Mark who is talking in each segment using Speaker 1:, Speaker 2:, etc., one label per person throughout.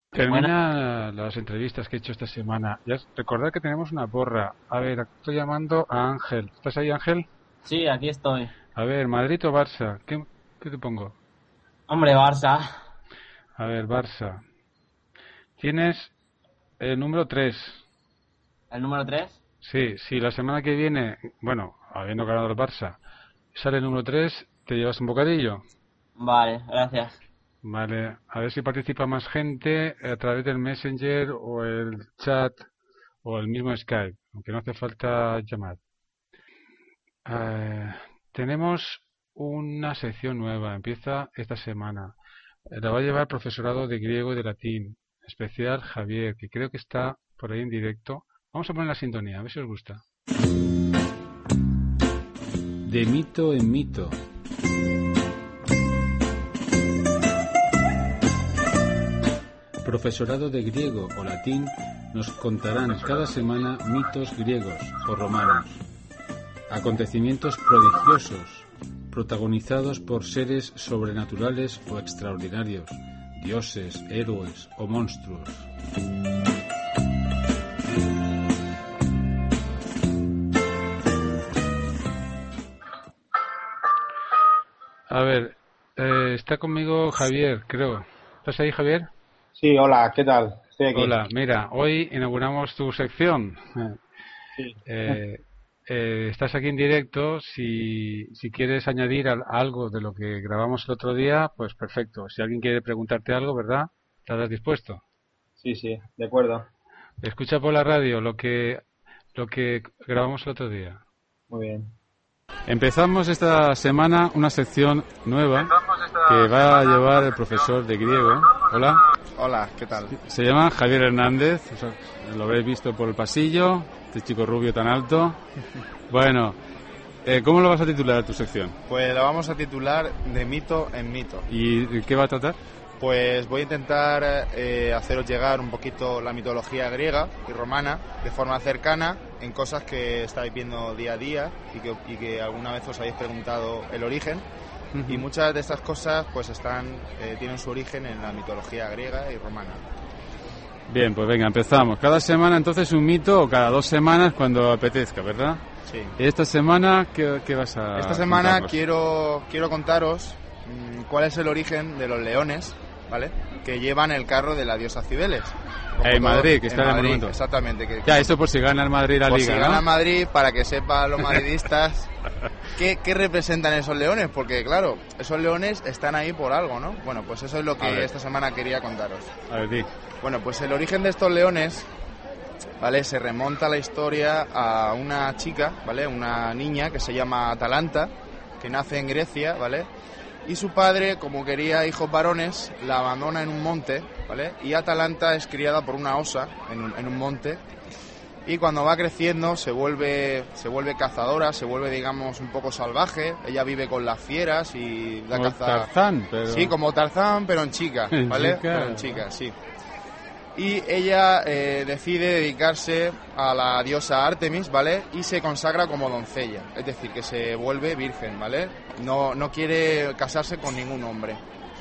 Speaker 1: Buenas.
Speaker 2: Termina las entrevistas que he hecho esta semana. Recordad que tenemos una porra. A ver, estoy llamando a Ángel. ¿Estás ahí, Ángel?
Speaker 1: Sí, aquí estoy.
Speaker 2: A ver, ¿Madrid o Barça? ¿Qué te pongo?
Speaker 1: Hombre, Barça.
Speaker 2: A ver, Barça. Tienes el número 3.
Speaker 1: ¿El número 3?
Speaker 2: Sí, si la semana que viene, bueno, habiendo ganado el Barça, sale el número 3, ¿te llevas un bocadillo?
Speaker 1: Vale, gracias.
Speaker 2: Vale, a ver si participa más gente a través del Messenger o el chat o el mismo Skype, aunque no hace falta llamar. Eh, Tenemos una sección nueva, empieza esta semana. La va a llevar el profesorado de griego y de latín, especial Javier, que creo que está por ahí en directo. Vamos a poner la sintonía, a ver si os gusta. De mito en mito. Profesorado de griego o latín nos contarán cada semana mitos griegos o romanos, acontecimientos prodigiosos, protagonizados por seres sobrenaturales o extraordinarios, dioses, héroes o monstruos. A ver, está conmigo Javier, creo. ¿Estás ahí, Javier?
Speaker 3: Sí, hola, ¿qué tal? Estoy aquí.
Speaker 2: Hola, mira, hoy inauguramos tu sección.
Speaker 3: Sí.
Speaker 2: Estás aquí en directo. Si quieres añadir algo de lo que grabamos el otro día, pues perfecto. Si alguien quiere preguntarte algo, ¿verdad? ¿Estás dispuesto?
Speaker 3: Sí, de acuerdo.
Speaker 2: Escucha por la radio lo que grabamos el otro día.
Speaker 3: Muy bien.
Speaker 2: Empezamos esta semana una sección nueva que va a llevar el profesor de griego. Hola.
Speaker 4: Hola, ¿qué tal?
Speaker 2: Se llama Javier Hernández, lo habréis visto por el pasillo, este chico rubio tan alto. Bueno, ¿cómo lo vas a titular tu sección?
Speaker 4: Pues la vamos a titular De mito en mito.
Speaker 2: ¿Y de qué va a tratar?
Speaker 4: Pues voy a intentar haceros llegar un poquito la mitología griega y romana de forma cercana en cosas que estáis viendo día a día y que alguna vez os habéis preguntado el origen. Y muchas de estas cosas pues tienen su origen en la mitología griega y romana.
Speaker 2: Bien, pues venga, empezamos. Cada semana entonces un mito, o cada 2 semanas cuando apetezca, ¿verdad?
Speaker 4: Sí.
Speaker 2: ¿Y esta semana qué vas a
Speaker 4: Esta semana
Speaker 2: contarnos?
Speaker 4: quiero contaros cuál es el origen de los leones, ¿vale? Que llevan el carro de la diosa Cibeles.
Speaker 2: En Madrid, que está en el
Speaker 4: Madrid,
Speaker 2: monumento.
Speaker 4: exactamente.
Speaker 2: Ya, esto por si gana el Madrid la
Speaker 4: por
Speaker 2: Liga,
Speaker 4: si
Speaker 2: ¿no?
Speaker 4: gana Madrid, para que sepan los madridistas qué representan esos leones, porque claro, esos leones están ahí por algo, ¿no? Bueno, pues eso es lo que esta semana quería contaros.
Speaker 2: A ver, di.
Speaker 4: Bueno, pues el origen de estos leones, ¿vale? Se remonta la historia a una chica, ¿vale? Una niña que se llama Atalanta, que nace en Grecia, ¿vale? Y su padre, como quería hijos varones, la abandona en un monte, ¿vale? Y Atalanta es criada por una osa en un monte. Y cuando va creciendo se vuelve cazadora, se vuelve, digamos, un poco salvaje. Ella vive con las fieras y da
Speaker 2: Como
Speaker 4: caza.
Speaker 2: Tarzán, pero...
Speaker 4: Sí, como Tarzán, pero en chica, ¿vale? Pero en chica, sí. Y ella decide dedicarse a la diosa Artemis, ¿vale? Y se consagra como doncella, es decir, que se vuelve virgen, ¿vale? No quiere casarse con ningún hombre.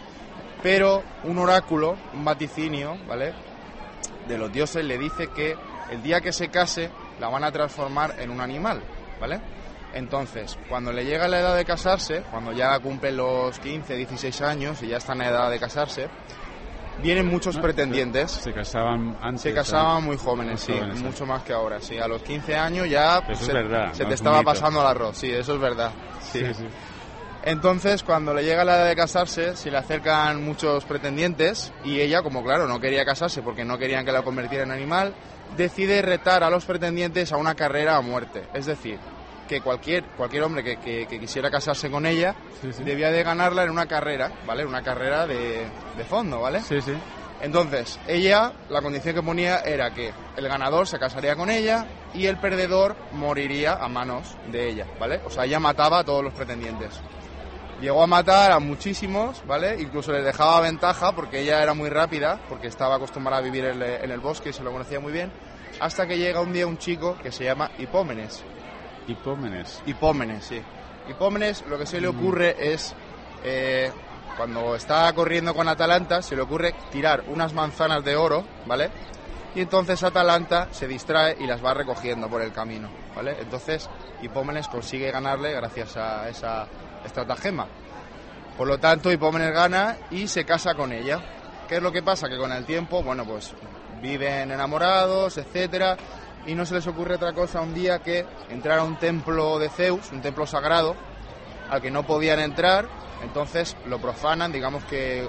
Speaker 4: Pero un oráculo, un vaticinio, ¿vale? De los dioses le dice que el día que se case la van a transformar en un animal, ¿vale? Entonces, cuando le llega la edad de casarse, cuando ya cumple los 15, 16 años y ya está en la edad de casarse, vienen muchos pretendientes.
Speaker 2: Se casaban antes.
Speaker 4: Se casaban muy jóvenes, sí,
Speaker 2: jóvenes,
Speaker 4: mucho más que ahora, sí. A los 15 años ya
Speaker 2: Eso es verdad,
Speaker 4: se
Speaker 2: no
Speaker 4: te
Speaker 2: es un
Speaker 4: estaba
Speaker 2: mito.
Speaker 4: pasando el arroz, sí, eso es verdad. Sí.
Speaker 2: Sí.
Speaker 4: Entonces, cuando le llega la edad de casarse, se le acercan muchos pretendientes y ella, como claro, no quería casarse porque no querían que la convirtiera en animal, decide retar a los pretendientes a una carrera a muerte. Es decir, que cualquier hombre que quisiera casarse con ella debía de ganarla en una carrera, ¿vale? Una carrera de fondo, ¿vale?
Speaker 2: Sí, sí.
Speaker 4: Entonces, ella, la condición que ponía era que el ganador se casaría con ella y el perdedor moriría a manos de ella, ¿vale? O sea, ella mataba a todos los pretendientes. Llegó a matar a muchísimos, ¿vale? Incluso les dejaba ventaja porque ella era muy rápida, porque estaba acostumbrada a vivir en el bosque y se lo conocía muy bien, hasta que llega un día un chico que se llama Hipómenes.
Speaker 2: Hipómenes.
Speaker 4: Hipómenes, sí. Hipómenes, lo que se le ocurre es cuando está corriendo con Atalanta, se le ocurre tirar unas manzanas de oro, ¿vale? Y entonces Atalanta se distrae y las va recogiendo por el camino, ¿vale? Entonces Hipómenes consigue ganarle gracias a esa estratagema. Por lo tanto, Hipómenes gana y se casa con ella. ¿Qué es lo que pasa? Que con el tiempo, bueno, pues viven enamorados, etcétera, y no se les ocurre otra cosa un día que entrar a un templo de Zeus, un templo sagrado, al que no podían entrar. Entonces lo profanan, digamos que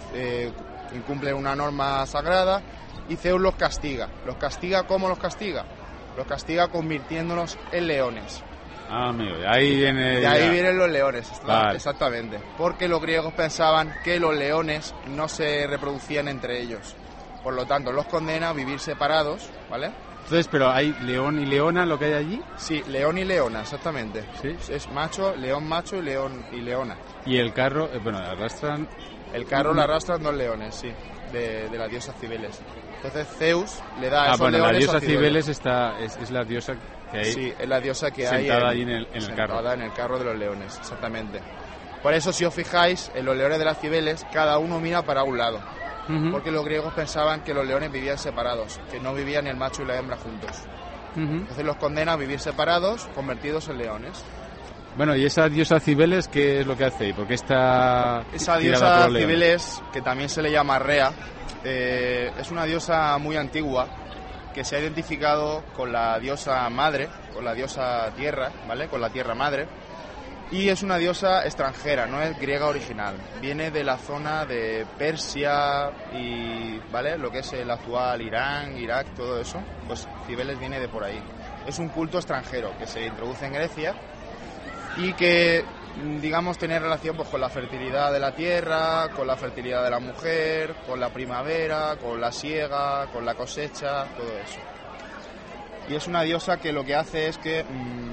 Speaker 4: incumplen una norma sagrada, y Zeus los castiga. ¿Los castiga cómo los castiga? Los castiga convirtiéndolos en leones.
Speaker 2: Ah, amigo, de ahí viene...
Speaker 4: De ahí vienen los leones,
Speaker 2: vale.
Speaker 4: Exactamente. Porque los griegos pensaban que los leones no se reproducían entre ellos. Por lo tanto, los condena a vivir separados, ¿vale?
Speaker 2: Entonces, pero ¿hay león y leona lo que hay allí?
Speaker 4: Sí, león y leona, exactamente.
Speaker 2: ¿Sí?
Speaker 4: Es macho y león y leona.
Speaker 2: Y el carro, bueno, arrastran...
Speaker 4: El carro lo arrastran dos leones, sí, de la diosa Cibeles. Entonces Zeus le da a esos
Speaker 2: bueno,
Speaker 4: leones
Speaker 2: la diosa
Speaker 4: a Cibeles.
Speaker 2: Cibeles es la diosa que hay...
Speaker 4: Sí, es la diosa que hay
Speaker 2: sentada ahí en el carro.
Speaker 4: Sentada en el carro de los leones, exactamente. Por eso, si os fijáis, en los leones de las Cibeles, cada uno mira para un lado. Porque los griegos pensaban que los leones vivían separados, que no vivían el macho y la hembra juntos. Entonces los condena a vivir separados, convertidos en leones.
Speaker 2: Bueno, ¿y esa diosa Cibeles qué es lo que hace? ¿Por qué está
Speaker 4: esa diosa Cibeles, que también se le llama Rea, es una diosa muy antigua que se ha identificado con la diosa madre, con la diosa tierra, ¿vale? Con la tierra madre. Y es una diosa extranjera, no es griega original. Viene de la zona de Persia y, ¿vale? Lo que es el actual Irán, Irak, todo eso. Pues Cibeles viene de por ahí. Es un culto extranjero que se introduce en Grecia y que, digamos, tiene relación pues con la fertilidad de la tierra, con la fertilidad de la mujer, con la primavera, con la siega, con la cosecha, todo eso. Y es una diosa que lo que hace es que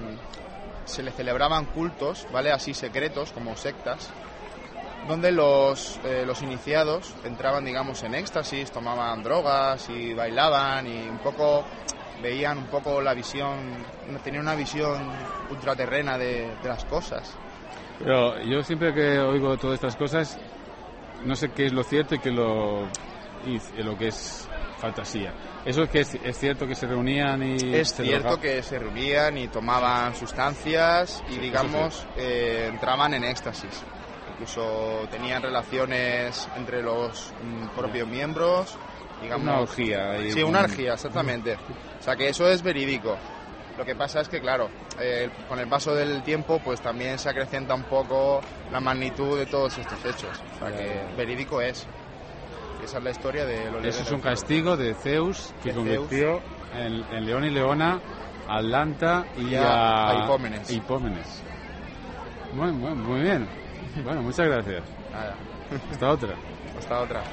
Speaker 4: se le celebraban cultos, ¿vale? Así secretos, como sectas, donde los iniciados entraban, digamos, en éxtasis, tomaban drogas y bailaban y un poco veían un poco la visión, tenían una visión ultraterrena de las cosas.
Speaker 2: Pero yo siempre que oigo todas estas cosas, no sé qué es lo cierto y qué lo que es fantasía. ¿Eso es que es cierto que se reunían y...?
Speaker 4: Es cierto que se reunían y tomaban sustancias y, digamos, entraban en éxtasis. Incluso tenían relaciones entre los propios miembros, digamos...
Speaker 2: Una orgía.
Speaker 4: Sí, una orgía, exactamente. O sea, que eso es verídico. Lo que pasa es que, claro, con el paso del tiempo, pues también se acrecienta un poco la magnitud de todos estos hechos. O sea, que verídico es. Esa es la historia de los leones.
Speaker 2: Eso es un castigo de Zeus que convirtió en león y leona a Atlanta y a Hipómenes. Muy bien. Bueno, muchas gracias.
Speaker 4: Nada.
Speaker 2: Hasta otra.
Speaker 4: Hasta otra.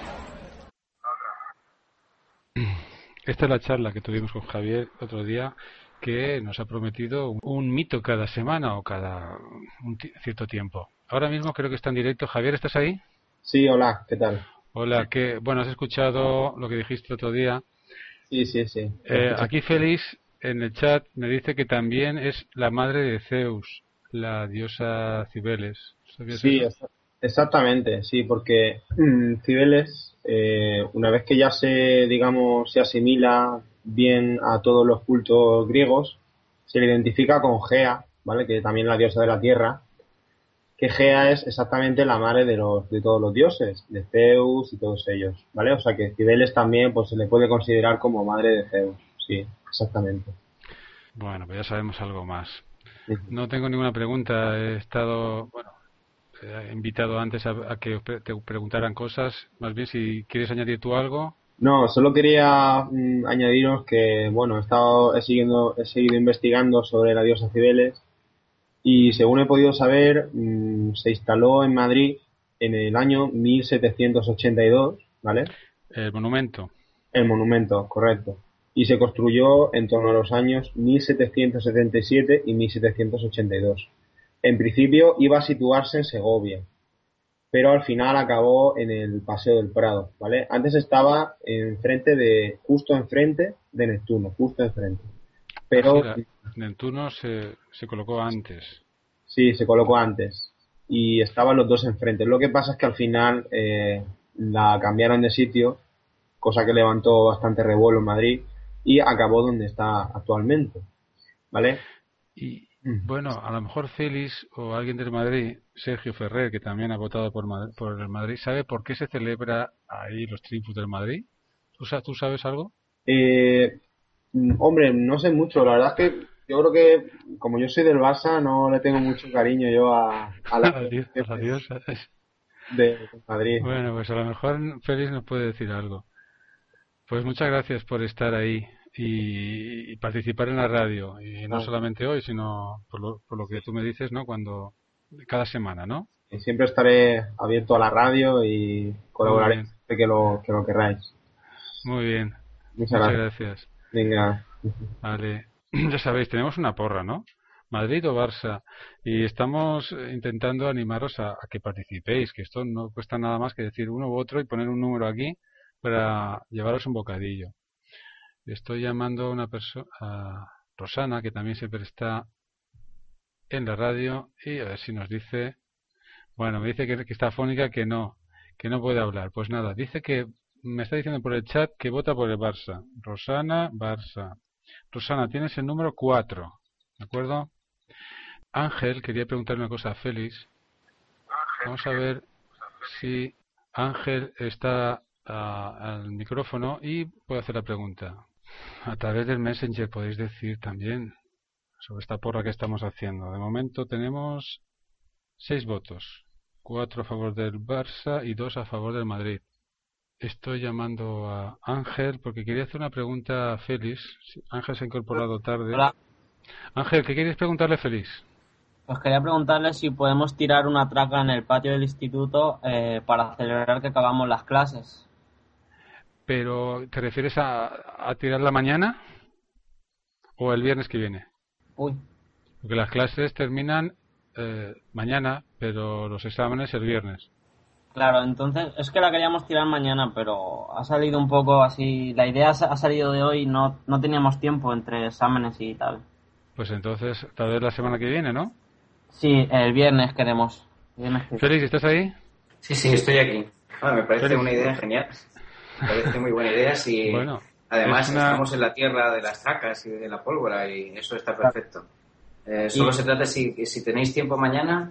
Speaker 2: Esta es la charla que tuvimos con Javier otro día, que nos ha prometido un mito cada semana o cada cierto tiempo. Ahora mismo creo que está en directo. Javier, ¿estás ahí?
Speaker 3: Sí, hola, ¿qué tal?
Speaker 2: Hola, bueno, has escuchado lo que dijiste el otro día.
Speaker 3: Sí.
Speaker 2: Aquí Félix en el chat me dice que también es la madre de Zeus, la diosa Cibeles. ¿Sabías eso?
Speaker 3: Exactamente, sí, porque Cibeles, una vez que ya se asimila bien a todos los cultos griegos, se le identifica con Gea, ¿vale? Que también es la diosa de la tierra, que Gea es exactamente la madre de todos los dioses, de Zeus y todos ellos, ¿vale? O sea que Cibeles también pues se le puede considerar como madre de Zeus, sí, exactamente.
Speaker 2: Bueno, pues ya sabemos algo más. No tengo ninguna pregunta, he invitado antes a que te preguntaran cosas, más bien si quieres añadir tú algo.
Speaker 3: No, solo quería añadiros que, bueno, he seguido investigando sobre la diosa Cibeles. Y según he podido saber, se instaló en Madrid en el año 1782, ¿vale?
Speaker 2: El monumento.
Speaker 3: El monumento, correcto. Y se construyó en torno a los años 1777 y 1782. En principio iba a situarse en Segovia, pero al final acabó en el Paseo del Prado, ¿vale? Antes estaba justo enfrente de Neptuno, justo enfrente. Pero
Speaker 2: Neptuno se colocó antes.
Speaker 3: Sí, se colocó antes. y estaban los dos enfrente. Lo que pasa es que al final la cambiaron de sitio, cosa que levantó bastante revuelo en Madrid y acabó donde está actualmente, ¿vale?
Speaker 2: Y bueno, a lo mejor Félix o alguien del Madrid, Sergio Ferrer, que también ha votado por el Madrid, ¿sabe por qué se celebra ahí los triunfos del Madrid? ¿Tú sabes algo?
Speaker 3: Hombre, no sé mucho. La verdad es que yo creo que como yo soy del Barça, no le tengo mucho cariño yo a la
Speaker 2: Adiós.
Speaker 3: de Madrid.
Speaker 2: Bueno, pues a lo mejor Félix nos puede decir algo. Pues muchas gracias por estar ahí y participar en la radio. Y no solamente hoy, sino por lo que tú me dices, ¿no? Cada semana, ¿no?
Speaker 3: Y siempre estaré abierto a la radio y colaboraré siempre que lo queráis.
Speaker 2: Muy bien.
Speaker 3: Muchas
Speaker 2: gracias.
Speaker 3: Venga.
Speaker 2: Vale. Ya sabéis, tenemos una porra, ¿no? Madrid o Barça. Y estamos intentando animaros a que participéis, que esto no cuesta nada más que decir uno u otro y poner un número aquí para llevaros un bocadillo. Estoy llamando a una persona, a Rosana, que también siempre está en la radio, y a ver si nos dice. Bueno, me dice que está afónica, que no puede hablar. Pues nada, dice que me está diciendo por el chat que vota por el Barça. Rosana, Barça. Rosana, tienes el número 4, ¿de acuerdo? Ángel, quería preguntarle una cosa a Félix. Vamos a ver si Ángel está al micrófono y puede hacer la pregunta. A través del Messenger podéis decir también sobre esta porra que estamos haciendo. De momento tenemos 6 votos. 4 a favor del Barça y 2 a favor del Madrid. Estoy llamando a Ángel porque quería hacer una pregunta a Félix. Ángel se ha incorporado tarde.
Speaker 1: Hola.
Speaker 2: Ángel, ¿qué querías preguntarle a Félix?
Speaker 1: Pues quería preguntarle si podemos tirar una traca en el patio del instituto para celebrar que acabamos las clases.
Speaker 2: ¿Pero te refieres a tirarla mañana o el viernes que viene?
Speaker 1: Uy.
Speaker 2: Porque las clases terminan mañana, pero los exámenes el viernes.
Speaker 1: Claro, entonces es que la queríamos tirar mañana, pero ha salido un poco así. La idea ha salido de hoy y no teníamos tiempo entre exámenes y tal.
Speaker 2: Pues entonces, tal vez la semana que viene, ¿no?
Speaker 1: Sí, el viernes queremos.
Speaker 2: Félix, ¿estás ahí?
Speaker 5: Sí, estoy aquí. Bueno, me parece una idea genial. Me parece muy buena idea. Si
Speaker 2: bueno,
Speaker 5: además estamos en la tierra de las tracas y de la pólvora y eso está perfecto. Solo se trata si tenéis tiempo mañana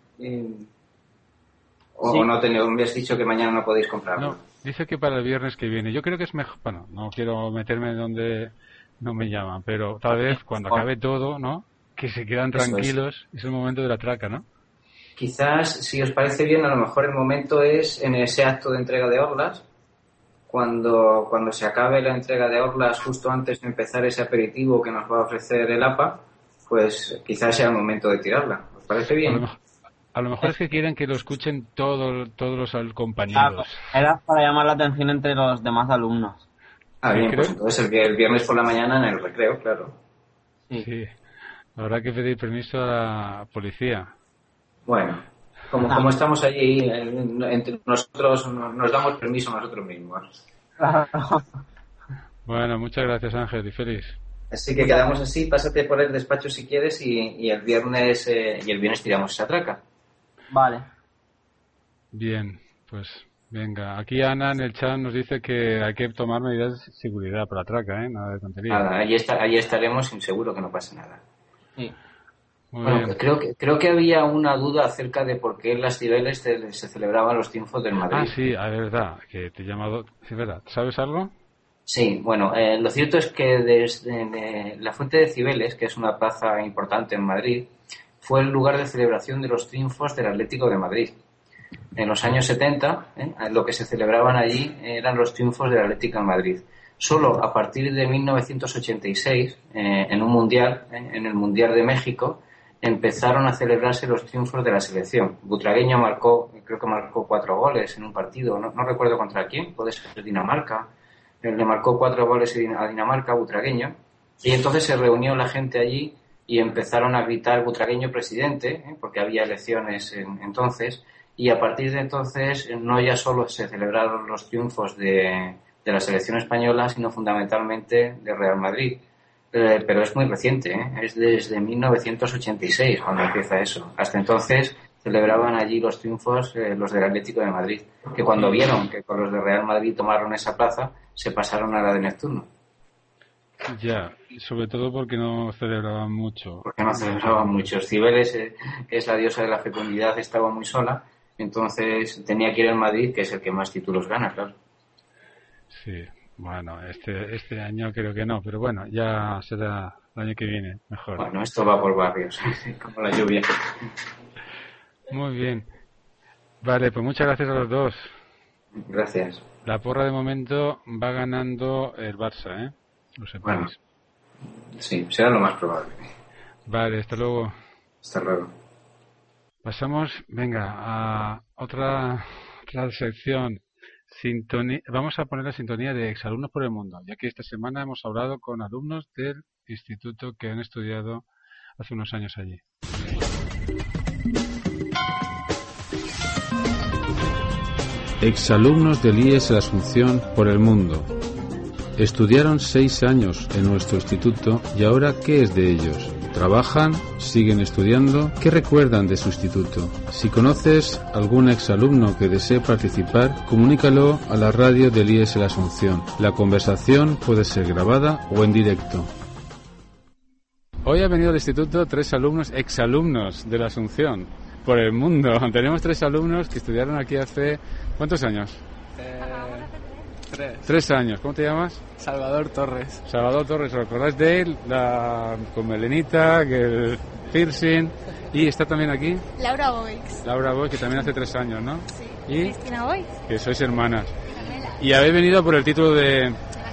Speaker 5: o no me habéis dicho que mañana no podéis comprarlo.
Speaker 2: No, dice que para el viernes que viene. Yo creo que es mejor. Bueno, no quiero meterme donde no me llaman, pero tal vez cuando acabe todo, ¿no? Que se quedan tranquilos. Es el momento de la traca, ¿no?
Speaker 5: Quizás, si os parece bien, a lo mejor el momento es en ese acto de entrega de orlas. Cuando se acabe la entrega de orlas, justo antes de empezar ese aperitivo que nos va a ofrecer el APA, pues quizás sea el momento de tirarla. ¿Os parece bien?
Speaker 2: A lo mejor es que quieren que lo escuchen todos los compañeros.
Speaker 1: Era para llamar la atención entre los demás alumnos.
Speaker 5: Bien, pues entonces el viernes por la mañana en el recreo, claro.
Speaker 2: Sí. Habrá que pedir permiso a la policía.
Speaker 5: Bueno, como estamos allí, entre nosotros nos damos permiso a nosotros mismos.
Speaker 2: Bueno, muchas gracias Ángel y Félix.
Speaker 5: Así que quedamos así, pásate por el despacho si quieres y el viernes tiramos esa traca.
Speaker 1: Vale.
Speaker 2: Bien, pues venga. Aquí Ana en el chat nos dice que hay que tomar medidas de seguridad para la traca, ¿eh? Nada de tontería.
Speaker 5: Nada, allí estaremos y seguro que no pasa nada.
Speaker 1: Sí.
Speaker 5: Bueno, creo que había una duda acerca de por qué en las Cibeles se celebraban los triunfos del Madrid.
Speaker 2: Ah, sí, es verdad, que te he llamado. Sí, verdad. ¿Sabes algo?
Speaker 5: Sí, bueno, lo cierto es que desde la Fuente de Cibeles, que es una plaza importante en Madrid, fue el lugar de celebración de los triunfos del Atlético de Madrid. En los años 70, lo que se celebraban allí eran los triunfos del Atlético de Madrid. Solo a partir de 1986, en un mundial, en el Mundial de México, empezaron a celebrarse los triunfos de la selección. Butragueño creo que marcó 4 goles en un partido, no recuerdo contra quién, puede ser Dinamarca. Le marcó 4 goles a Dinamarca, Butragueño, y entonces se reunió la gente allí y empezaron a gritar Butragueño presidente, porque había elecciones entonces, y a partir de entonces no ya solo se celebraron los triunfos de la selección española, sino fundamentalmente de Real Madrid. Pero es muy reciente, es desde 1986 cuando empieza eso. Hasta entonces celebraban allí los triunfos los del Atlético de Madrid, que cuando vieron que con los de Real Madrid tomaron esa plaza, se pasaron a la de Neptuno.
Speaker 2: Ya, sobre todo porque no celebraban mucho.
Speaker 5: Porque no celebraban mucho. Cibeles, que es la diosa de la fecundidad, estaba muy sola, entonces tenía que ir al Madrid, que es el que más títulos gana, claro.
Speaker 2: Sí, bueno, este año creo que no, pero bueno, ya será el año que viene, mejor.
Speaker 5: Bueno, esto va por barrios, como la lluvia.
Speaker 2: Muy bien. Vale, pues muchas gracias a los dos.
Speaker 5: Gracias.
Speaker 2: La porra de momento va ganando el Barça, ¿eh? Lo sepáis.
Speaker 5: Bueno, sí, será lo más probable.
Speaker 2: Vale, hasta luego.
Speaker 5: Hasta luego.
Speaker 2: Pasamos, venga, a otra sección. Vamos a poner la sintonía de Exalumnos por el Mundo, ya que esta semana hemos hablado con alumnos del instituto que han estudiado hace unos años allí. Exalumnos del IES La Asunción por el Mundo. Estudiaron 6 años en nuestro instituto y ahora, ¿qué es de ellos? ¿Trabajan? ¿Siguen estudiando? ¿Qué recuerdan de su instituto? Si conoces algún exalumno que desee participar, comunícalo a la radio del IES La Asunción. La conversación puede ser grabada o en directo. Hoy ha venido al instituto 3 alumnos, exalumnos de La Asunción por el mundo. Tenemos 3 alumnos que estudiaron aquí hace... ¿Cuántos años? 3 años. ¿Cómo te llamas?
Speaker 6: Salvador Torres.
Speaker 2: Salvador Torres, ¿os acordáis de él? Con melenita, que el piercing. ¿Y está también aquí?
Speaker 7: Laura Boix.
Speaker 2: Laura Boix, que también hace 3 años, ¿no?
Speaker 7: Sí.
Speaker 2: ¿Y?
Speaker 7: Cristina Boix.
Speaker 2: Que sois hermanas. Y habéis venido por el título de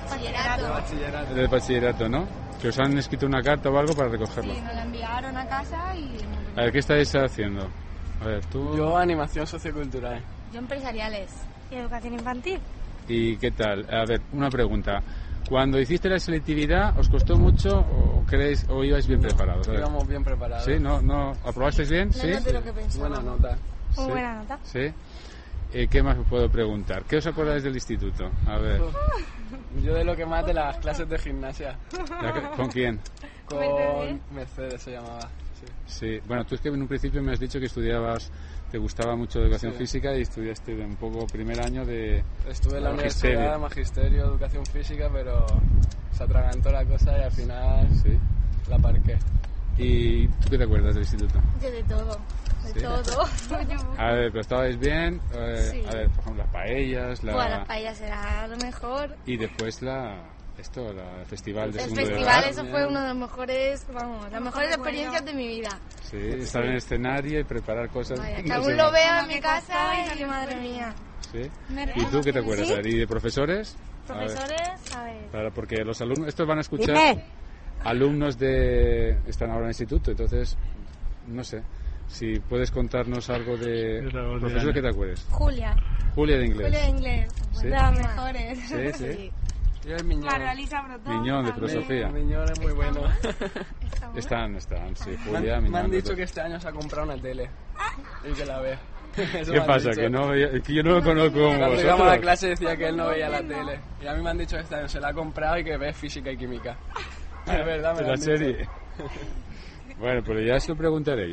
Speaker 2: bachillerato, ¿no? Que os han escrito una carta o algo para recogerlo.
Speaker 7: Sí, nos la enviaron a casa y...
Speaker 2: A ver, ¿qué estáis haciendo? A ver, tú...
Speaker 6: Yo animación sociocultural.
Speaker 7: Yo empresariales. Y educación infantil.
Speaker 2: ¿Y qué tal? A ver, una pregunta. Cuando hiciste la selectividad, ¿os costó mucho o ibais bien preparados?
Speaker 6: Íbamos bien preparados.
Speaker 2: ¿Sí? ¿No aprobasteis bien?
Speaker 7: No
Speaker 2: ¿Sí?
Speaker 7: noté lo que pensaba.
Speaker 6: Buena nota.
Speaker 7: Muy buena nota.
Speaker 2: ¿Sí? ¿Qué más os puedo preguntar? ¿Qué os acordáis del instituto? A ver.
Speaker 6: Yo de lo que más de las clases de gimnasia.
Speaker 2: ¿Con quién?
Speaker 6: Con Mercedes se llamaba.
Speaker 2: Sí. Bueno, tú es que en un principio me has dicho que te gustaba mucho educación física y estudiaste un poco primer año de...
Speaker 6: Estuve en la universidad, magisterio, educación física, pero se atragantó la cosa y al final la parqué.
Speaker 2: ¿Y tú qué te acuerdas del instituto?
Speaker 7: Yo de todo. De todo.
Speaker 2: A ver, pero estabais bien.
Speaker 7: Sí.
Speaker 2: A ver, por ejemplo, las paellas.
Speaker 7: Las paellas era lo mejor.
Speaker 2: Y después el festival de segundo
Speaker 7: El
Speaker 2: de
Speaker 7: festival,
Speaker 2: edad.
Speaker 7: eso fue una de las mejores, las mejores experiencias de mi vida.
Speaker 2: Sí, estar en el escenario y preparar cosas.
Speaker 7: Vaya, que aún lo veo en mi casa y madre mía.
Speaker 2: Sí. ¿Y tú qué te acuerdas?
Speaker 7: ¿Sí?
Speaker 2: ¿Y de profesores?
Speaker 7: Profesores, a ver.
Speaker 2: Claro, porque los alumnos, estos van a escuchar alumnos están ahora en el instituto, entonces, no sé, si puedes contarnos algo de profesor que te acuerdes.
Speaker 7: Julia
Speaker 2: de inglés.
Speaker 7: Julia de inglés,
Speaker 2: ¿Sí?
Speaker 7: de las mejores.
Speaker 2: Sí.
Speaker 6: Yo el Miñón.
Speaker 7: Claro, Elisa Brotón.
Speaker 2: Miñón, de filosofía.
Speaker 6: Miñón es muy bueno.
Speaker 2: Están, sí, Julia, Miñón.
Speaker 6: Me han dicho que este año se ha comprado una tele y que la ve.
Speaker 2: ¿Qué pasa? Que yo no lo conozco como
Speaker 6: Cuando
Speaker 2: vosotros.
Speaker 6: llegamos a la clase decía que él no veía la tele. Y a mí me han dicho que este año se la ha comprado y que ve física y química. Es verdad, me lo
Speaker 2: la
Speaker 6: han
Speaker 2: serie.
Speaker 6: dicho.
Speaker 2: Bueno, pero ya se lo preguntaré.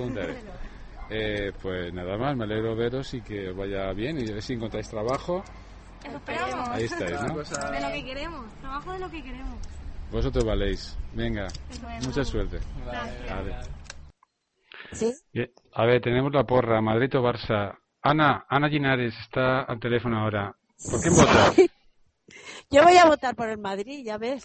Speaker 2: Pues nada más, me alegro veros y que vaya bien y a ver si encontráis trabajo.
Speaker 7: Eso esperamos.
Speaker 2: Ahí estáis, ¿no?
Speaker 7: De lo que queremos, trabajo de lo que queremos.
Speaker 2: Vosotros valéis. Venga, mucha suerte.
Speaker 6: Vale.
Speaker 8: ¿Sí?
Speaker 2: Bien. A ver, tenemos la porra, Madrid o Barça. Ana Linares está al teléfono ahora. ¿Por quién votas?
Speaker 8: Yo voy a votar por el Madrid, ya ves.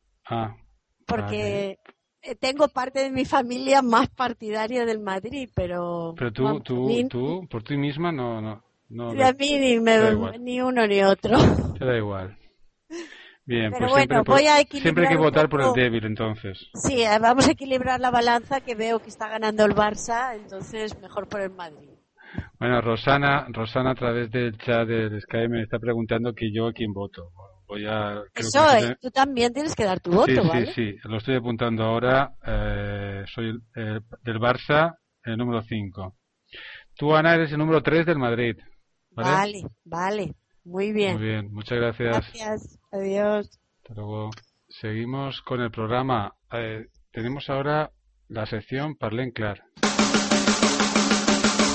Speaker 2: Vale.
Speaker 8: Porque tengo parte de mi familia más partidaria del Madrid, pero...
Speaker 2: Pero tú, por ti misma, no.
Speaker 8: A mí ni uno ni otro.
Speaker 2: Te da igual. Bien,
Speaker 8: pero
Speaker 2: pues
Speaker 8: bueno, voy a equilibrar
Speaker 2: siempre hay que votar por el
Speaker 8: poco.
Speaker 2: débil, entonces.
Speaker 8: Sí, vamos a equilibrar la balanza, que veo que está ganando el Barça, entonces mejor por el Madrid.
Speaker 2: Bueno, Rosana a través del chat del Skype me está preguntando que yo a quién voto.
Speaker 8: Tú también tienes que dar tu voto, ¿vale?
Speaker 2: Sí, lo estoy apuntando ahora. Soy del Barça, el número 5. Tú, Ana, eres el número 3 del Madrid.
Speaker 8: Vale. Muy bien.
Speaker 2: Muy bien, muchas gracias.
Speaker 8: Gracias, adiós.
Speaker 2: Hasta luego. Seguimos con el programa. Tenemos ahora la sección Parlem Clar.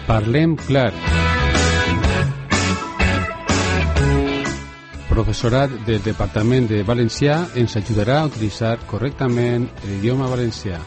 Speaker 2: Parlem Clar. Professorat del Departament de Valencià ens ajudarà a utilitzar correctament l'idioma valencià.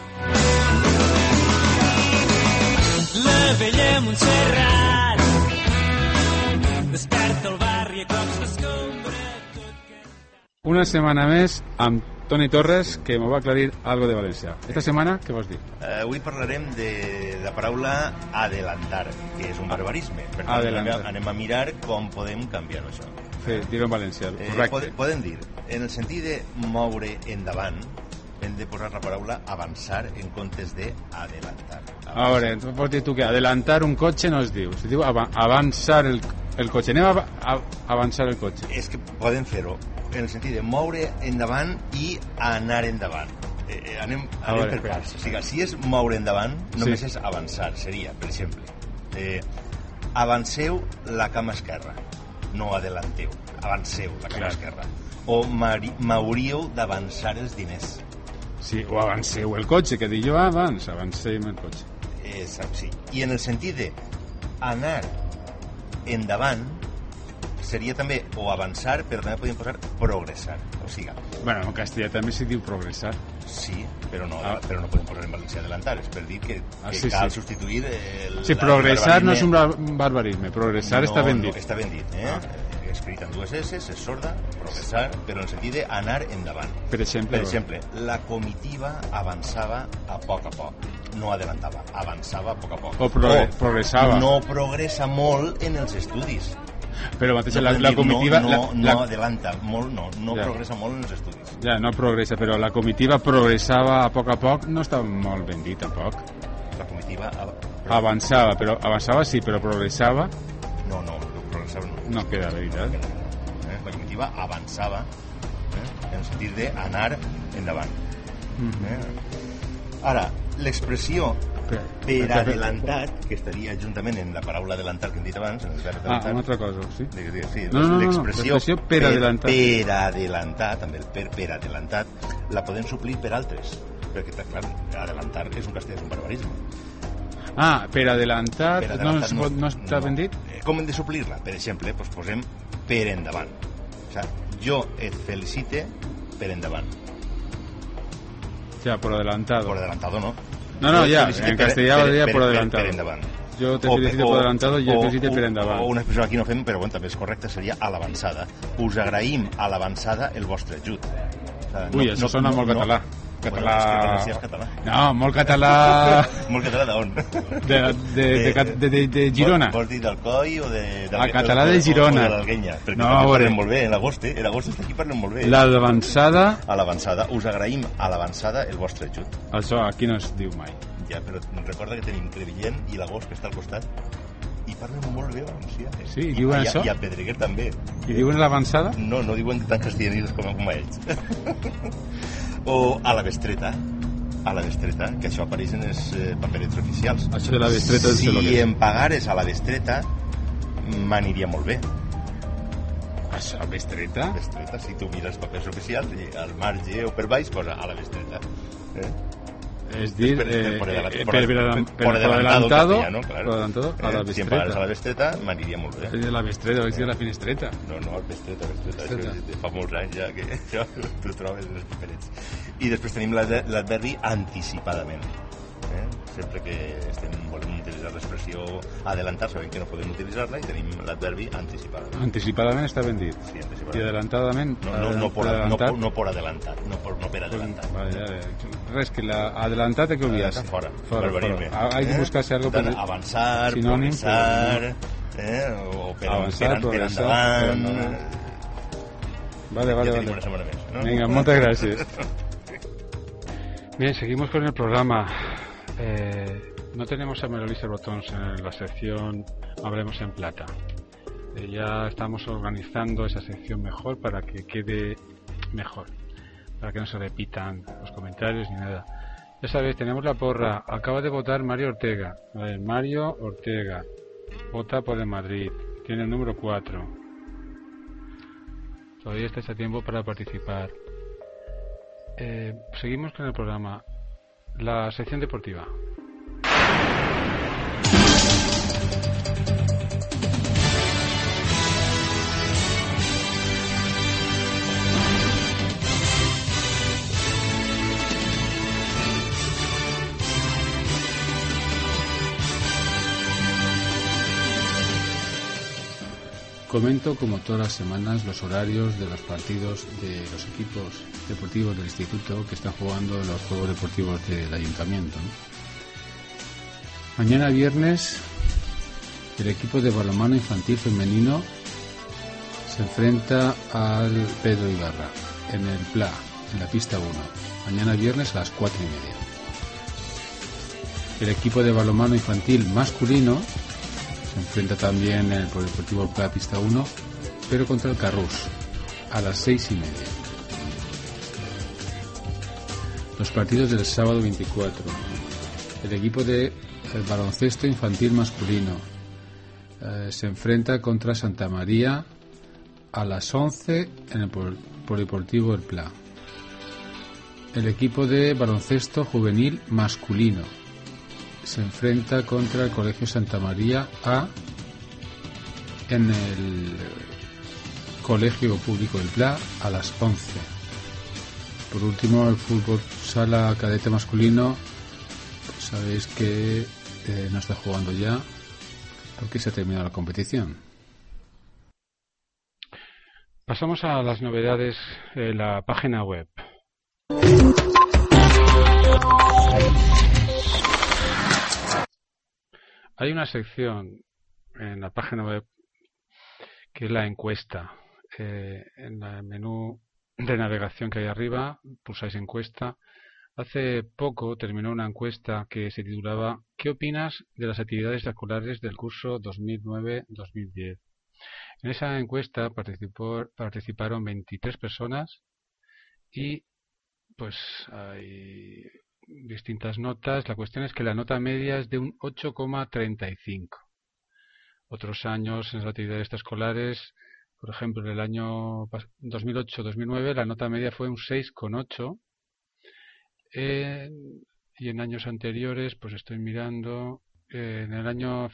Speaker 9: La vella Montserrat desperta el barri a cops d'escombra.
Speaker 2: Una setmana més amb Toni Torres, que m'ho va aclarir algo de valencià. Esta setmana, què vols dir?
Speaker 10: Avui parlarem de la paraula adelantar, que és un barbarisme. Per tant, anem a mirar com podem canviar-ho, això.
Speaker 2: Sí, dir-ho en valencià, correcte.
Speaker 10: Podem dir, en el sentit de moure endavant, hem de posar la paraula avançar en comptes de adelantar.
Speaker 2: A veure, pots dir tu que adelantar un cotxe no es diu, se diu avançar el cotxe. Anem a avançar el cotxe.
Speaker 10: És que podem fer-ho en el sentit de moure endavant i anar endavant. Anem per parts. O sigui, si és moure endavant, només és avançar. Seria, per exemple, avanceu la cama esquerra, no adelanteu. Avanceu la cama esquerra. O m'hauríeu d'avançar els diners.
Speaker 2: Sí, o avanceu el cotxe, que dic jo abans, avancem el cotxe.
Speaker 10: Sí. I en el sentit de anar endavant, seria també o avançar, però també podem posar progressar. O sigui...
Speaker 2: Bueno, en castellà també s'hi diu progressar.
Speaker 10: Sí, però no podem posar en valencià adelantar. És per dir que cal substituir...
Speaker 2: Sí, progressar no és un barbarisme. Progressar està ben dit.
Speaker 10: No, està ben dit. Escrit amb dues S, és sorda, progressar, però en el sentit d'anar endavant.
Speaker 2: Per exemple,
Speaker 10: la comitiva avançava a poc, no adelantava, avançava a poc.
Speaker 2: O progressava.
Speaker 10: No progressa molt en els estudis.
Speaker 2: Però mateix la comitiva...
Speaker 10: No adelanta molt, no progressa molt en els estudis.
Speaker 2: Ja, no progressa, però la comitiva progressava a poc, no està molt ben dit, tampoc.
Speaker 10: La comitiva...
Speaker 2: Avançava, sí, però progressava...
Speaker 10: No, progressava no.
Speaker 2: No queda veritat.
Speaker 10: La comitiva avançava en el sentit d'anar endavant. Ara, l'expressió per adelantat, que estaria juntament en la paraula adelantar que hem dit abans, en el verb adelantar.
Speaker 2: Una altra cosa, sí.
Speaker 10: L'expressió per adelantar, també el per adelantat, la podem suplir per altres, perquè, clar, adelantar és un castellà, és un barbarisme.
Speaker 2: Per adelantar no està ben dit?
Speaker 10: Com hem de suplir-la? Per exemple, posem per endavant. O sigui, jo et felicite per endavant.
Speaker 2: Ja, por adelantado.
Speaker 10: Por adelantado, no.
Speaker 2: No, ya, en castellano diría por adelantado.
Speaker 10: Per endavant.
Speaker 2: Jo te felicito por adelantado i jo te felicito per endavant.
Speaker 10: O una expressió aquí no fem, però bueno, també és correcta, seria a l'avançada. Us agraïm a l'avançada el vostre ajut.
Speaker 2: Ui, això sona molt català.
Speaker 10: Català... Sí, és català.
Speaker 2: No, molt català...
Speaker 10: Molt català d'on?
Speaker 2: De Girona.
Speaker 10: Vols dir d'Alcoi o de...
Speaker 2: Català de Girona.
Speaker 10: O de l'Alguenya. Perquè parlem molt bé, en l'agost aquí parlem molt bé.
Speaker 2: L'avançada...
Speaker 10: A l'avançada. Us agraïm a l'avançada el vostre ajut.
Speaker 2: Això aquí no es diu mai.
Speaker 10: Ja, però recorda que tenim Crevillent i l'agost que està al costat i parlen molt bé valencià.
Speaker 2: Sí, i diuen això?
Speaker 10: I a Pedreguer també.
Speaker 2: I diuen l'avançada?
Speaker 10: No diuen tan castellanistes com ells. O a la bestreta, que això apareix en els paperets oficials.
Speaker 2: Això de la bestreta...
Speaker 10: Si em pagares a la bestreta, m'aniria molt bé.
Speaker 2: Això, bestreta?
Speaker 10: Bestreta, si tu mires papers oficials, i al marge o per baix posa a la bestreta.
Speaker 2: Es dir, por adelantado a la bestreta.
Speaker 10: Si em pagares a la bestreta, m'aniria molt bé.
Speaker 2: La bestreta, vaig dir la finestreta.
Speaker 10: No, bestreta. Fa molts anys ja que això t'ho trobes en els paperets. I després tenim l'adverbi anticipadament. Sempre que volem utilitzar l'expressió adelantar, sabem que no podem utilitzar-la i tenim l'adverbi anticipadament.
Speaker 2: Anticipadament està ben dit.
Speaker 10: Sí, anticipadament.
Speaker 2: I adelantadament?
Speaker 10: No por adelantar. No per adelantar.
Speaker 2: Res, que l'adelantat hay que olvidarse.
Speaker 10: Fora.
Speaker 2: Hay que buscarse algo
Speaker 10: per avançar, progressar, o per endavant.
Speaker 2: Vale. Venga, muchas gracias. Bien, seguimos con el programa. No tenemos a Melissa Botons en la sección Hablemos en Plata. Ya estamos organizando esa sección mejor para que quede mejor, para que no se repitan los comentarios ni nada. Ya sabéis, tenemos la porra. Acaba de votar Mario Ortega. A ver, Mario Ortega vota por el Madrid. Tiene el número 4. Todavía estáis a tiempo para participar. Seguimos con el programa. La sección deportiva. comento, como todas las semanas, los horarios de los partidos de los equipos deportivos del instituto que están jugando en los Juegos Deportivos del Ayuntamiento, ¿no? Mañana viernes, el equipo de balonmano infantil femenino se enfrenta al Pedro Ibarra en el PLA, en la pista 1. Mañana viernes a las 4:30. El equipo de balonmano infantil masculino se enfrenta también en el Polideportivo PLA pista 1, pero contra el Carrús, a las 6:30. Los partidos del sábado 24. El equipo de baloncesto infantil masculino se enfrenta contra Santa María a las 11 en el Polideportivo del PLA. El equipo de baloncesto juvenil masculino se enfrenta contra el Colegio Santa María A en el Colegio Público del PLA a las 11. Por último, el fútbol sala cadete masculino, pues sabéis que no está jugando ya porque se ha terminado la competición. Pasamos a las novedades de la página web. Hay una sección en la página web que es la encuesta. En el menú de navegación que hay arriba, pulsáis encuesta. Hace poco terminó una encuesta que se titulaba ¿Qué opinas de las actividades escolares del curso 2009-2010? En esa encuesta participaron 23 personas y pues hay distintas notas. La cuestión es que la nota media es de un 8,35. Otros años en las actividades extraescolares, por ejemplo, en el año 2008-2009 la nota media fue un 6,8. Y en años anteriores, pues estoy mirando, en el año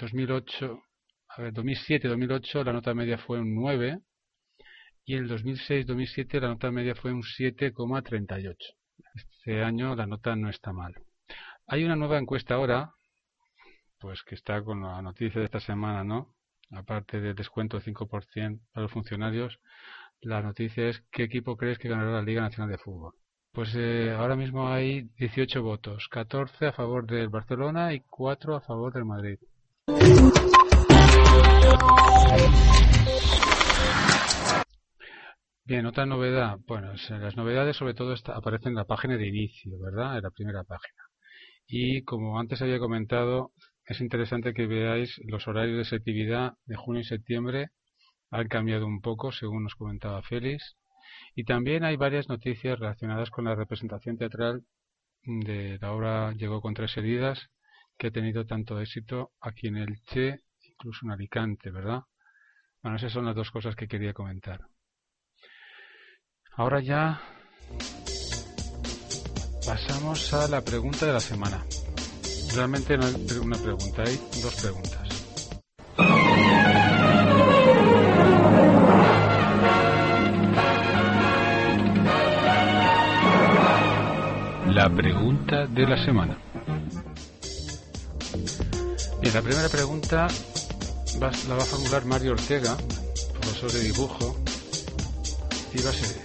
Speaker 2: 2007-2008 la nota media fue un 9 y en el 2006-2007 la nota media fue un 7,38. Este año la nota no está mal. Hay una nueva encuesta ahora, pues que está con la noticia de esta semana, ¿no? Aparte del descuento del 5% para los funcionarios, la noticia es ¿qué equipo crees que ganará la Liga Nacional de Fútbol? Pues ahora mismo hay 18 votos, 14 a favor del Barcelona y 4 a favor del Madrid. Bien, otra novedad. Bueno, las novedades sobre todo aparecen en la página de inicio, ¿verdad? En la primera página. Y como antes había comentado, es interesante que veáis los horarios de selectividad de junio y septiembre. Han cambiado un poco, según nos comentaba Félix. Y también hay varias noticias relacionadas con la representación teatral de la obra Llegó con 3 heridas, que ha tenido tanto éxito aquí en Elche, incluso en Alicante, ¿verdad? Bueno, esas son las dos cosas que quería comentar. Ahora ya pasamos a la pregunta de la semana. Realmente no hay una pregunta, hay dos preguntas. La pregunta de la semana. Bien, la primera pregunta la va a formular Mario Ortega, profesor de dibujo, y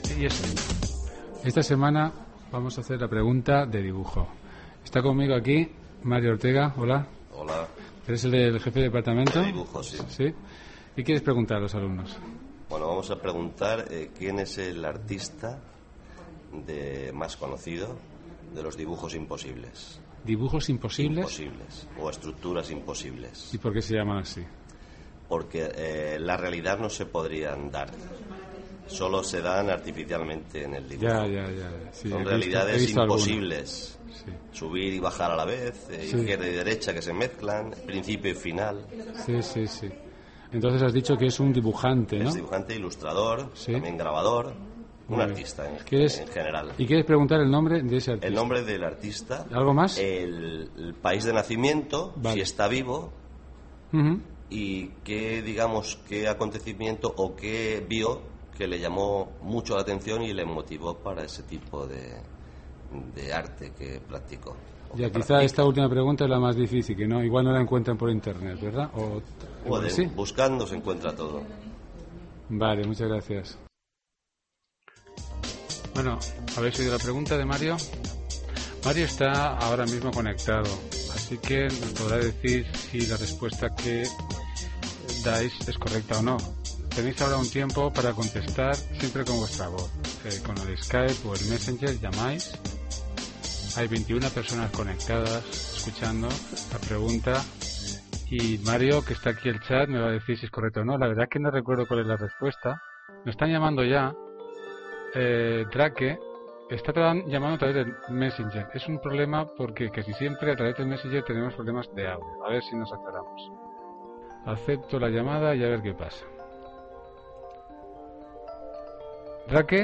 Speaker 2: esta semana vamos a hacer la pregunta de dibujo. Está conmigo aquí Mario Ortega. Hola.
Speaker 11: Hola.
Speaker 2: ¿Eres el jefe de departamento?
Speaker 11: De dibujo, sí.
Speaker 2: ¿Sí? ¿Y quieres preguntar a los alumnos?
Speaker 11: Bueno, vamos a preguntar quién es el artista más conocido de los dibujos imposibles.
Speaker 2: ¿Dibujos imposibles?
Speaker 11: Imposibles, o estructuras imposibles.
Speaker 2: ¿Y por qué se llaman así?
Speaker 11: Porque la realidad no se podrían dar. Solo se dan artificialmente en el dibujo.
Speaker 2: Ya. Sí,
Speaker 11: son realidades imposibles.
Speaker 2: Sí.
Speaker 11: Subir y bajar a la vez, izquierda y derecha que se mezclan, principio y final.
Speaker 2: Sí. Entonces has dicho que es un dibujante, ¿no?
Speaker 11: Es dibujante, ilustrador, también grabador, un artista en general.
Speaker 2: ¿Y quieres preguntar el nombre de ese artista?
Speaker 11: El nombre del artista.
Speaker 2: ¿Algo más?
Speaker 11: El país de nacimiento, si está vivo, y qué acontecimiento o qué vio que le llamó mucho la atención y le motivó para ese tipo de arte que practicó.
Speaker 2: Ya, quizá esta última pregunta es la más difícil, que no, igual no la encuentran por internet, ¿verdad?
Speaker 11: ¿Sí? Buscando se encuentra todo.
Speaker 2: Vale, muchas gracias. Bueno, ¿habéis oído la pregunta de Mario? Mario está ahora mismo conectado, así que nos podrá decir si la respuesta que dais es correcta o no. Tenéis ahora un tiempo para contestar siempre con vuestra voz. Con el Skype o el Messenger llamáis. Hay 21 personas conectadas escuchando la pregunta. Y Mario, que está aquí en el chat, me va a decir si es correcto o no. La verdad es que no recuerdo cuál es la respuesta. Me están llamando ya. Drake está llamando a través del Messenger. Es un problema porque casi siempre a través del Messenger tenemos problemas de audio. A ver si nos aclaramos. Acepto la llamada y a ver qué pasa. Drake.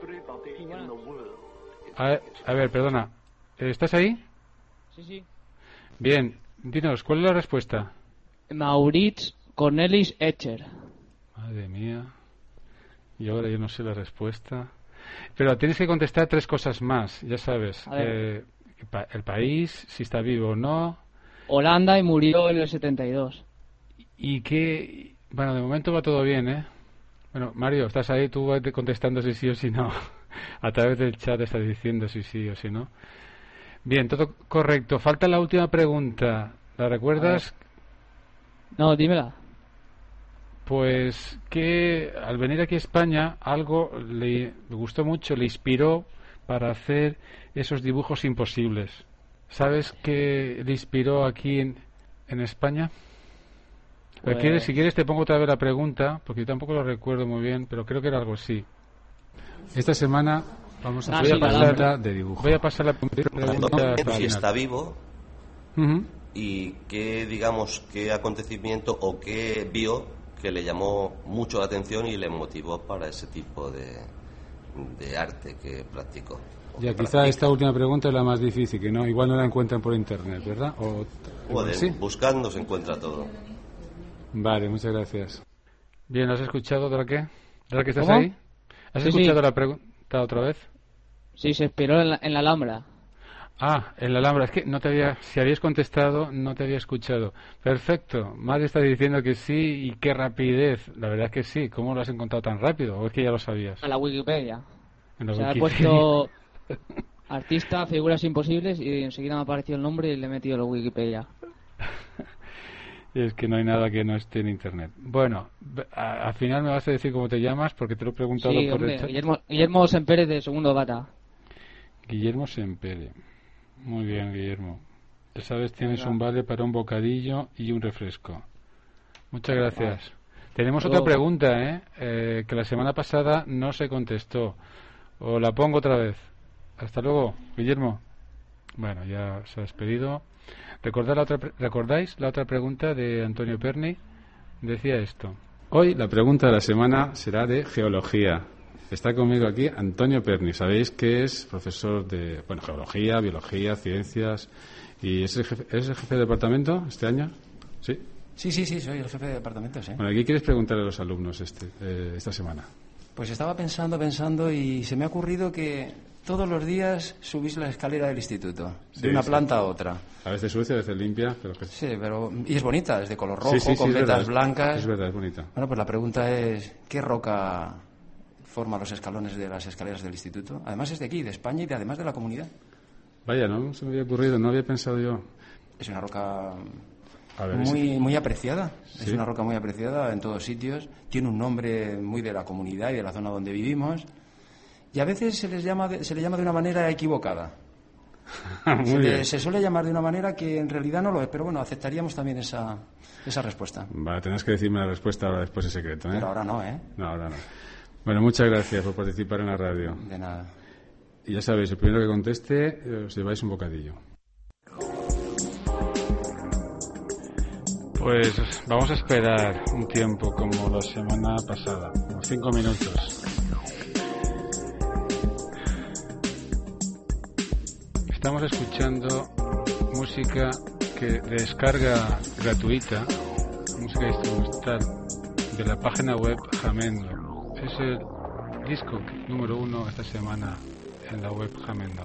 Speaker 2: A ver, perdona. ¿Estás ahí?
Speaker 12: Sí.
Speaker 2: Bien. Dinos, ¿cuál es la respuesta?
Speaker 12: Maurits Cornelis Escher.
Speaker 2: Madre mía. Y ahora yo no sé la respuesta. Pero tienes que contestar 3 cosas más, ya sabes. El país, si está vivo o no.
Speaker 12: Holanda y murió en el 72.
Speaker 2: Y que... Bueno, de momento va todo bien, ¿eh? Bueno, Mario, estás ahí, tú vas contestando si sí o si no. A través del chat estás diciendo si sí o si no. Bien, todo correcto. Falta la última pregunta. ¿La recuerdas?
Speaker 12: No, dímela.
Speaker 2: Pues que al venir aquí a España algo le gustó mucho, le inspiró para hacer esos dibujos imposibles. ¿Sabes qué le inspiró aquí en España? Pues... Si quieres te pongo otra vez la pregunta, porque yo tampoco lo recuerdo muy bien, pero creo que era algo así. Esta semana voy a pasar de dibujo. Voy a pasar la pregunta.
Speaker 11: Si está vivo y qué acontecimiento o qué vio que le llamó mucho la atención y le motivó para ese tipo de arte que practicó.
Speaker 2: Ya, quizá esta última pregunta es la más difícil, que no, igual no la encuentran por internet, ¿verdad?
Speaker 11: ¿Sí? Buscando se encuentra todo.
Speaker 2: Vale, muchas gracias. Bien, ¿has escuchado, Drake? ¿Drake, estás
Speaker 12: ¿Cómo?
Speaker 2: ahí? ¿Has escuchado la pregunta otra vez?
Speaker 12: Sí, se inspiró en la Alhambra.
Speaker 2: Ah, en la Alhambra. Es que si habías contestado, no te había escuchado. Perfecto. Mario está diciendo que sí, y qué rapidez. La verdad es que sí. ¿Cómo lo has encontrado tan rápido? ¿O es que ya lo sabías?
Speaker 12: En la Wikipedia.
Speaker 2: Se
Speaker 12: ha puesto artista, figuras imposibles, y enseguida me ha aparecido el nombre y le he metido la Wikipedia.
Speaker 2: Es que no hay nada que no esté en internet. Bueno, al final me vas a decir cómo te llamas, porque te lo he preguntado por el chat.
Speaker 12: Guillermo Sempere, de Segundo Bata.
Speaker 2: Guillermo Sempere. Muy bien, Guillermo. Ya sabes, tienes un vale para un bocadillo y un refresco. Muchas gracias. Tenemos otra pregunta, que la semana pasada no se contestó. O la pongo otra vez. Hasta luego, Guillermo. Bueno, ya se ha despedido. ¿Recordáis la otra pregunta de Antonio Perni? Decía esto. Hoy la pregunta de la semana será de geología. Está conmigo aquí Antonio Perni. Sabéis que es profesor de geología, biología, ciencias. ¿Y es el jefe de departamento este año? ¿Sí?
Speaker 13: Sí, soy el jefe de departamento, sí.
Speaker 2: Bueno, ¿qué quieres preguntar a los alumnos esta semana?
Speaker 13: Pues estaba pensando y se me ha ocurrido que todos los días subís la escalera del instituto, de una planta a otra.
Speaker 2: A veces sucia, a veces limpia.
Speaker 13: Sí, y es bonita, es de color rojo, con vetas blancas.
Speaker 2: Es verdad, es bonita.
Speaker 13: Bueno, pues la pregunta es, ¿qué roca forma los escalones de las escaleras del instituto? Además es de aquí, de España y además de la comunidad.
Speaker 2: Vaya, no se me había ocurrido, no había pensado yo.
Speaker 13: Es una roca muy apreciada. ¿Sí? Es una roca muy apreciada en todos sitios. Tiene un nombre muy de la comunidad y de la zona donde vivimos. Y a veces se le llama de una manera equivocada. Se suele llamar de una manera que en realidad no lo es, pero bueno, aceptaríamos también esa respuesta.
Speaker 2: Vale, tenés que decirme la respuesta ahora, después es secreto, ¿eh?
Speaker 13: Pero ahora no, ¿eh?
Speaker 2: No, ahora no. Bueno, muchas gracias por participar en la radio.
Speaker 13: De nada.
Speaker 2: Y ya sabéis, el primero que conteste, os lleváis un bocadillo. Pues vamos a esperar un tiempo como la semana pasada, unos 5 minutos. Estamos escuchando música de descarga gratuita, música instrumental de la página web Jamendo. Es el disco número 1 esta semana en la web Jamendo.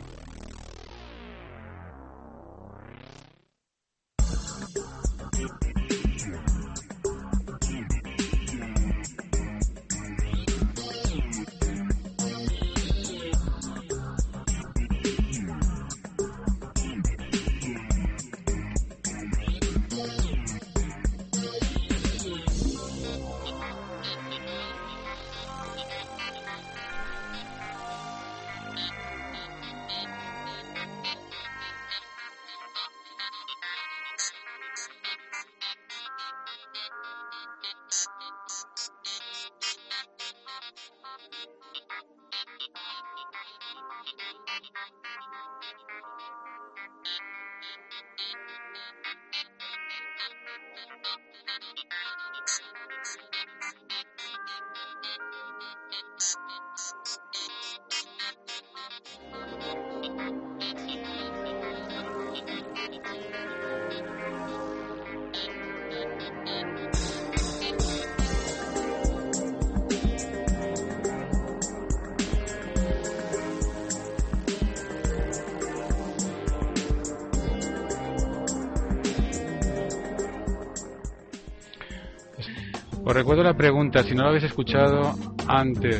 Speaker 2: Os recuerdo la pregunta, si no la habéis escuchado antes.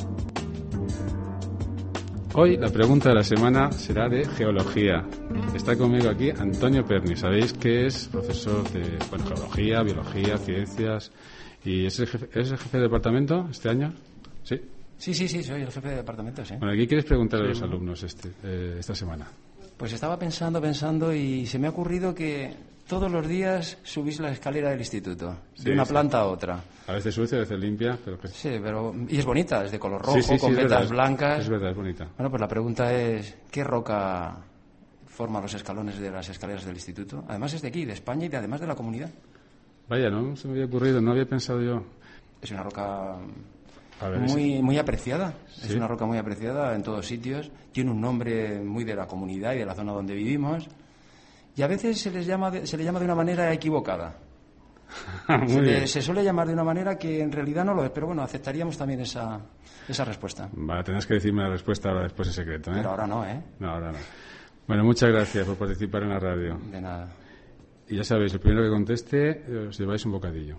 Speaker 2: Hoy la pregunta de la semana será de geología. Está conmigo aquí Antonio Perni. Sabéis que es profesor de geología, biología, ciencias. ¿Y es el jefe de departamento este año? ¿Sí?
Speaker 13: Sí, soy el jefe de departamento, sí.
Speaker 2: Bueno, ¿qué quieres preguntarle a los alumnos esta semana?
Speaker 13: Pues estaba pensando y se me ha ocurrido que todos los días subís la escalera del instituto, de una planta a otra.
Speaker 2: A veces sucia, a veces limpia.
Speaker 13: Sí, y es bonita, es de color rojo, con vetas blancas.
Speaker 2: Es verdad, es bonita.
Speaker 13: Bueno, pues la pregunta es, ¿qué roca forma los escalones de las escaleras del instituto? Además es de aquí, de España y además de la comunidad.
Speaker 2: Vaya, no se me había ocurrido, no había pensado yo.
Speaker 13: Es una roca muy apreciada. ¿Sí? Es una roca muy apreciada en todos sitios. Tiene un nombre muy de la comunidad y de la zona donde vivimos. Y a veces se le llama de una manera equivocada. Se suele llamar de una manera que en realidad no lo es, pero bueno, aceptaríamos también esa respuesta.
Speaker 2: Vale, tendrás que decirme la respuesta ahora después en secreto, ¿eh?
Speaker 13: Pero ahora no, ¿eh?
Speaker 2: No, ahora no. Bueno, muchas gracias por participar en la radio.
Speaker 13: De nada.
Speaker 2: Y ya sabéis, el primero que conteste os lleváis un bocadillo.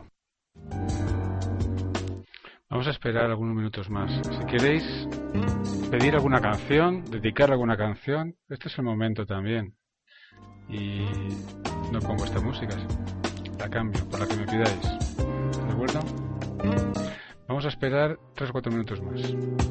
Speaker 2: Vamos a esperar algunos minutos más. Si queréis pedir alguna canción, dedicar alguna canción, este es el momento también. Y no pongo esta música, la cambio por la que me pidáis. ¿De acuerdo? Vamos a esperar 3 o 4 minutos más.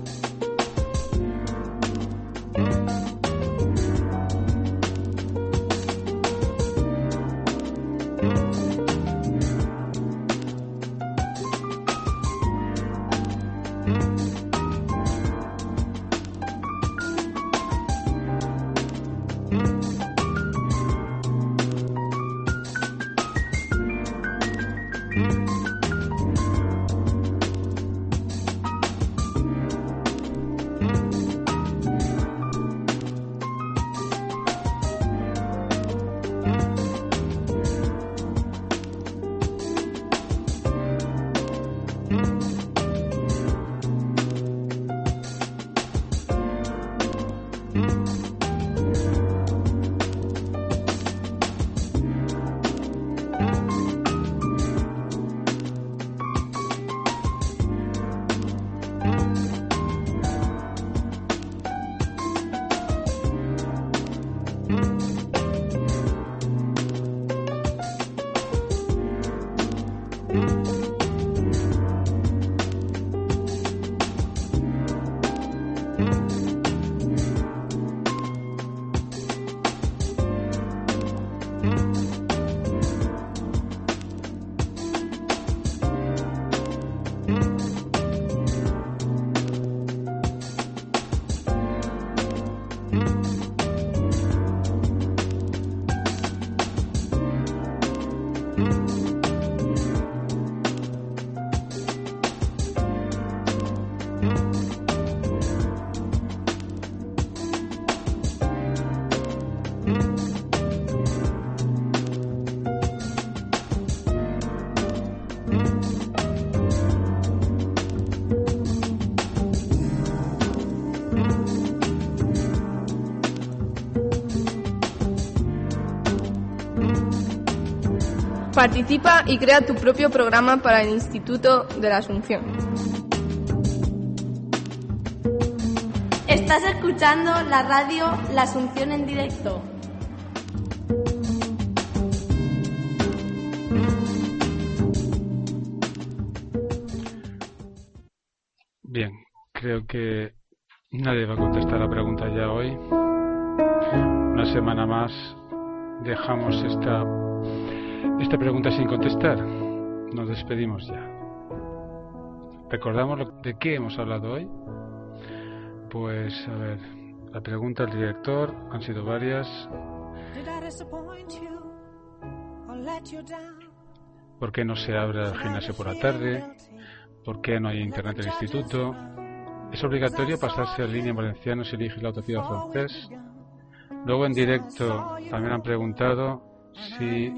Speaker 7: Participa y crea tu propio programa para el Instituto de la Asunción.
Speaker 14: Estás escuchando la radio La Asunción en directo.
Speaker 2: Bien, creo que nadie va a contestar la pregunta ya hoy. Una semana más dejamos esta pregunta sin contestar. Nos despedimos ya. recordamos de qué hemos hablado hoy. Pues, a ver, la pregunta del director han sido varias. ¿Por qué no se abre el gimnasio por la tarde? ¿Por qué no hay internet en el instituto? ¿Es obligatorio pasarse en línea en valenciano si elige la optativa francés? Luego en directo también han preguntado si...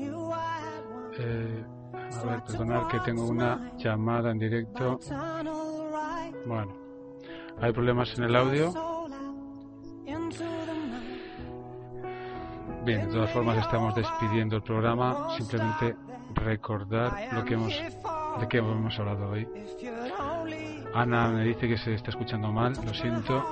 Speaker 2: a ver, perdonad que tengo una llamada en directo. Bueno, hay problemas en el audio. Bien, de todas formas estamos despidiendo el programa. Simplemente recordar de qué hemos hablado hoy. Ana me dice que se está escuchando mal, lo siento.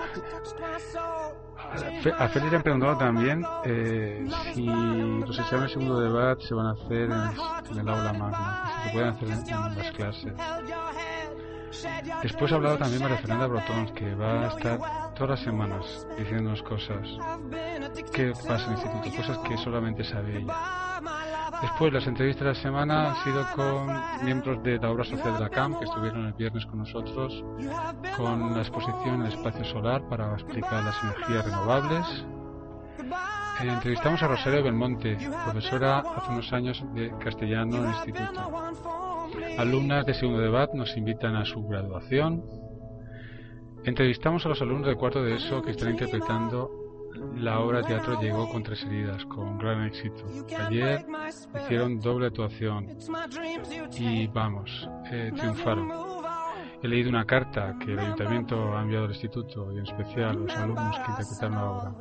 Speaker 2: A Félix le han preguntado también si los exámenes de segundo de BAT se van a hacer en el aula magna, si se pueden hacer en las clases. Después ha hablado también María Fernanda Brotón, que va a estar todas las semanas diciéndonos cosas. ¿Qué pasa en el instituto? Cosas que solamente sabe ella. Después, las entrevistas de la semana han sido con miembros de la obra social de la CAM, que estuvieron el viernes con nosotros, con la exposición El Espacio Solar para explicar las energías renovables. Entrevistamos a Rosario Belmonte, profesora hace unos años de castellano en el instituto. Alumnas de segundo de BAT nos invitan a su graduación. Entrevistamos a los alumnos de cuarto de ESO que están interpretando la obra de teatro Llegó con 3 heridas, con gran éxito. Ayer hicieron doble actuación y triunfaron. He leído una carta que el ayuntamiento ha enviado al instituto y en especial a los alumnos que interpretaron la obra.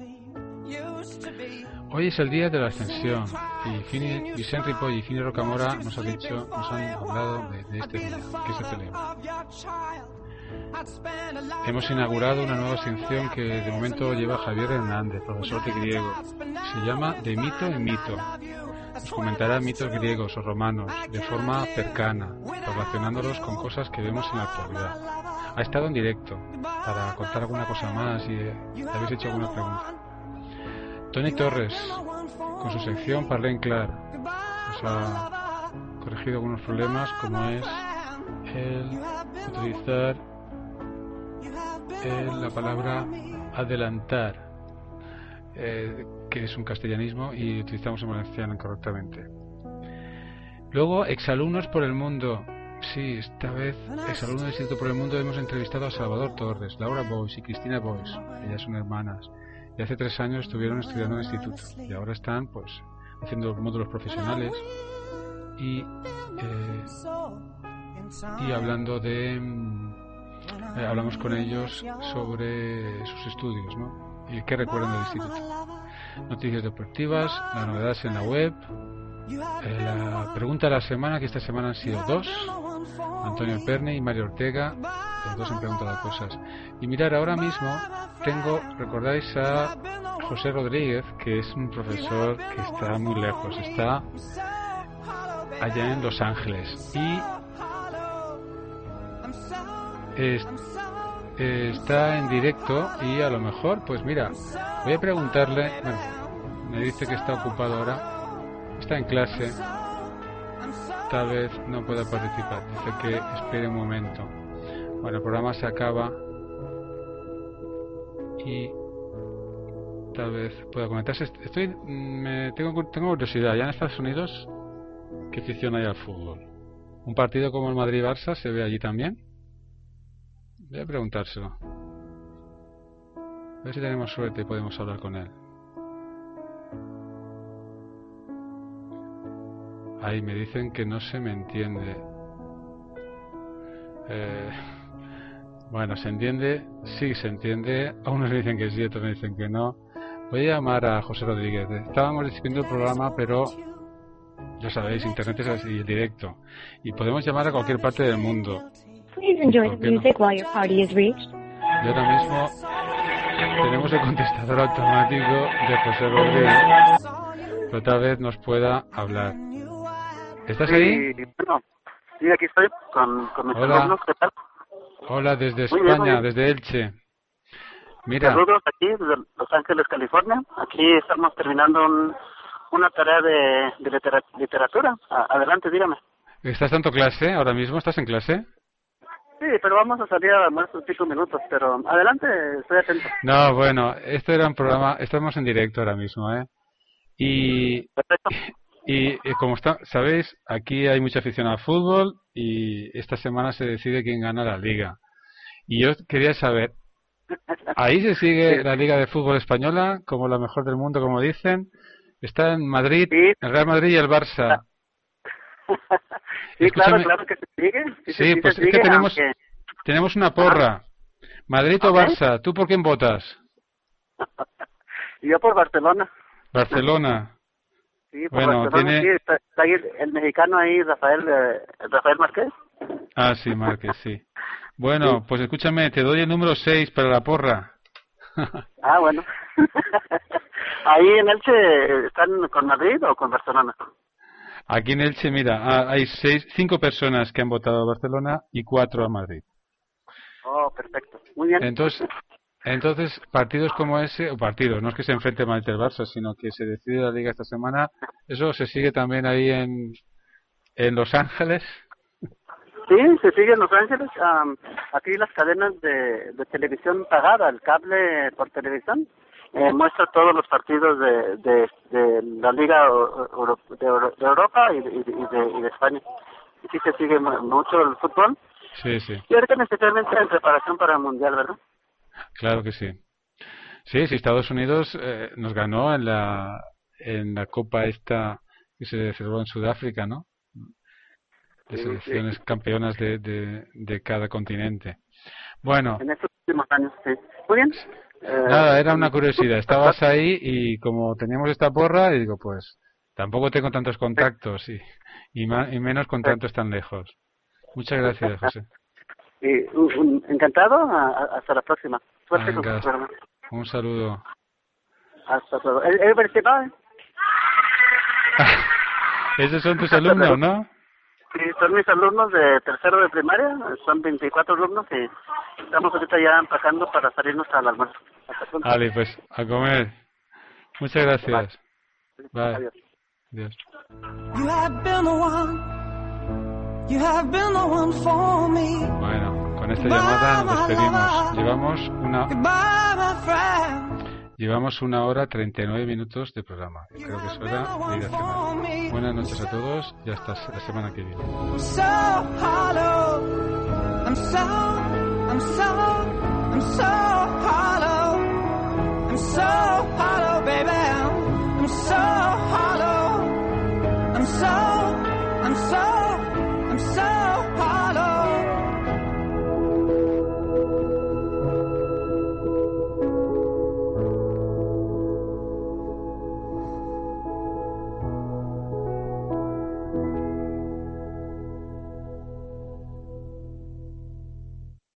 Speaker 2: Hoy es el día de la ascensión y Vicente Ripoll y Fini Rocamora nos han hablado de este día que se celebra. Hemos inaugurado una nueva sección que de momento lleva Javier Hernández, profesor de griego. Se llama De mito en mito. Nos comentará mitos griegos o romanos de forma cercana, relacionándolos con cosas que vemos en la actualidad. Ha estado en directo para contar alguna cosa más y habéis hecho alguna pregunta. Toni Torres, con su sección Parlem Clar, nos ha corregido algunos problemas, como es el utilizar la palabra adelantar, que es un castellanismo y utilizamos en valenciano incorrectamente. Luego, exalumnos por el mundo. Sí, esta vez, exalumnos del Instituto por el Mundo, hemos entrevistado a Salvador Torres, Laura Boix y Cristina Boix. Ellas son hermanas. Y hace 3 años estuvieron estudiando en el instituto y ahora están pues haciendo módulos profesionales y hablando hablamos con ellos sobre sus estudios, ¿no? Y qué recuerdan del instituto. Noticias deportivas, las novedades en la web, la pregunta de la semana, que esta semana han sido 2, Antonio Perne y Mario Ortega. Los 2 han preguntado cosas. Y mirar, ahora mismo recordáis a José Rodríguez, que es un profesor que está muy lejos, está allá en Los Ángeles y está en directo y a lo mejor, pues mira, voy a preguntarle, bueno, me dice que está ocupado ahora, está en clase, tal vez no pueda participar, dice que espere un momento. Bueno, el programa se acaba y tal vez pueda conectarse. Tengo curiosidad, ¿ya en Estados Unidos qué afición hay al fútbol? ¿Un partido como el Madrid-Barça se ve allí también? Voy a preguntárselo. A ver si tenemos suerte y podemos hablar con él. Ahí me dicen que no se me entiende. Bueno, ¿se entiende? Sí, se entiende. A unos me dicen que sí, otros me dicen que no. Voy a llamar a José Rodríguez. Estábamos despidiendo el programa, pero ya sabéis, internet es así, el directo. Y podemos llamar a cualquier parte del mundo.
Speaker 15: Please enjoy the music while your party is reached.
Speaker 2: Y ahora mismo tenemos el contestador automático de José Rodríguez, pero tal vez nos pueda hablar. ¿Estás ahí?
Speaker 16: Bueno, sí, aquí estoy con mis alumnos. ¿Qué tal?
Speaker 2: Hola, desde España, desde Elche. Mira.
Speaker 16: Saludos aquí, desde Los Ángeles, California. Aquí estamos terminando una tarea de literatura. Adelante, dígame.
Speaker 2: ¿Estás dando clase ahora mismo? ¿Estás en clase?
Speaker 16: Sí, pero vamos a salir a más de 5 minutos, pero adelante, estoy atento.
Speaker 2: No, bueno, esto era un programa, estamos en directo ahora mismo, ¿eh? Y como sabéis, aquí hay mucha afición al fútbol y esta semana se decide quién gana la liga. Y yo quería saber, ¿ahí se sigue la Liga de Fútbol Española como la mejor del mundo, como dicen? Está en Madrid, el Real Madrid y el Barça.
Speaker 16: Sí,
Speaker 2: Escúchame.
Speaker 16: claro que se sigue.
Speaker 2: Sí, pues es que tenemos una porra. Madrid o Barça, ¿tú por quién votas?
Speaker 16: Yo por Barcelona.
Speaker 2: Barcelona.
Speaker 16: Sí, por Barcelona, sí, está ahí el mexicano ahí, Rafael Márquez.
Speaker 2: Ah, sí, Márquez, sí. Bueno, pues escúchame, te doy el número 6 para la porra.
Speaker 16: Ah, bueno. ¿Ahí en Elche están con Madrid o con Barcelona?
Speaker 2: Aquí en Elche, mira, hay 5 personas que han votado a Barcelona y 4 a Madrid.
Speaker 16: Oh, perfecto. Muy bien.
Speaker 2: Entonces, partidos como ese, o partidos, no es que se enfrente Madrid y el Barça, sino que se decide la Liga esta semana, ¿eso se sigue también ahí en Los Ángeles?
Speaker 16: Sí, se sigue en Los Ángeles. Aquí las cadenas de televisión pagada, el cable por televisión, muestra todos los partidos de la Liga de Europa y de España. Y sí se sigue mucho el fútbol.
Speaker 2: Sí, sí.
Speaker 16: Y ahorita especialmente en preparación para el Mundial, ¿verdad?
Speaker 2: Claro que sí. Sí, Estados Unidos nos ganó en la Copa esta que se celebró en Sudáfrica, ¿no? De selecciones campeonas de cada continente. Bueno.
Speaker 16: En estos últimos años, sí. Muy bien.
Speaker 2: Nada, era una curiosidad. Estabas ahí y como teníamos esta porra, y digo, pues tampoco tengo tantos contactos y menos contactos tan lejos. Muchas gracias, José.
Speaker 16: Encantado. Hasta la próxima. Suerte con
Speaker 2: Venga,
Speaker 16: tu programa.
Speaker 2: un saludo.
Speaker 16: Hasta luego. ¿El principal?
Speaker 2: Esos son tus alumnos, ¿no?
Speaker 16: Sí, son mis alumnos de tercero de primaria. Son 24 alumnos y estamos ahorita ya empacando para salirnos al almuerzo. Hasta pronto.
Speaker 2: Vale, pues a comer. Muchas gracias. Bye.
Speaker 16: Adiós.
Speaker 2: Adiós. Bueno, con esta llamada nos despedimos. Llevamos 1 hora 39 minutos de programa. Creo que es hora de ir a cenar. Buenas noches a todos y hasta la semana que viene.
Speaker 9: I'm so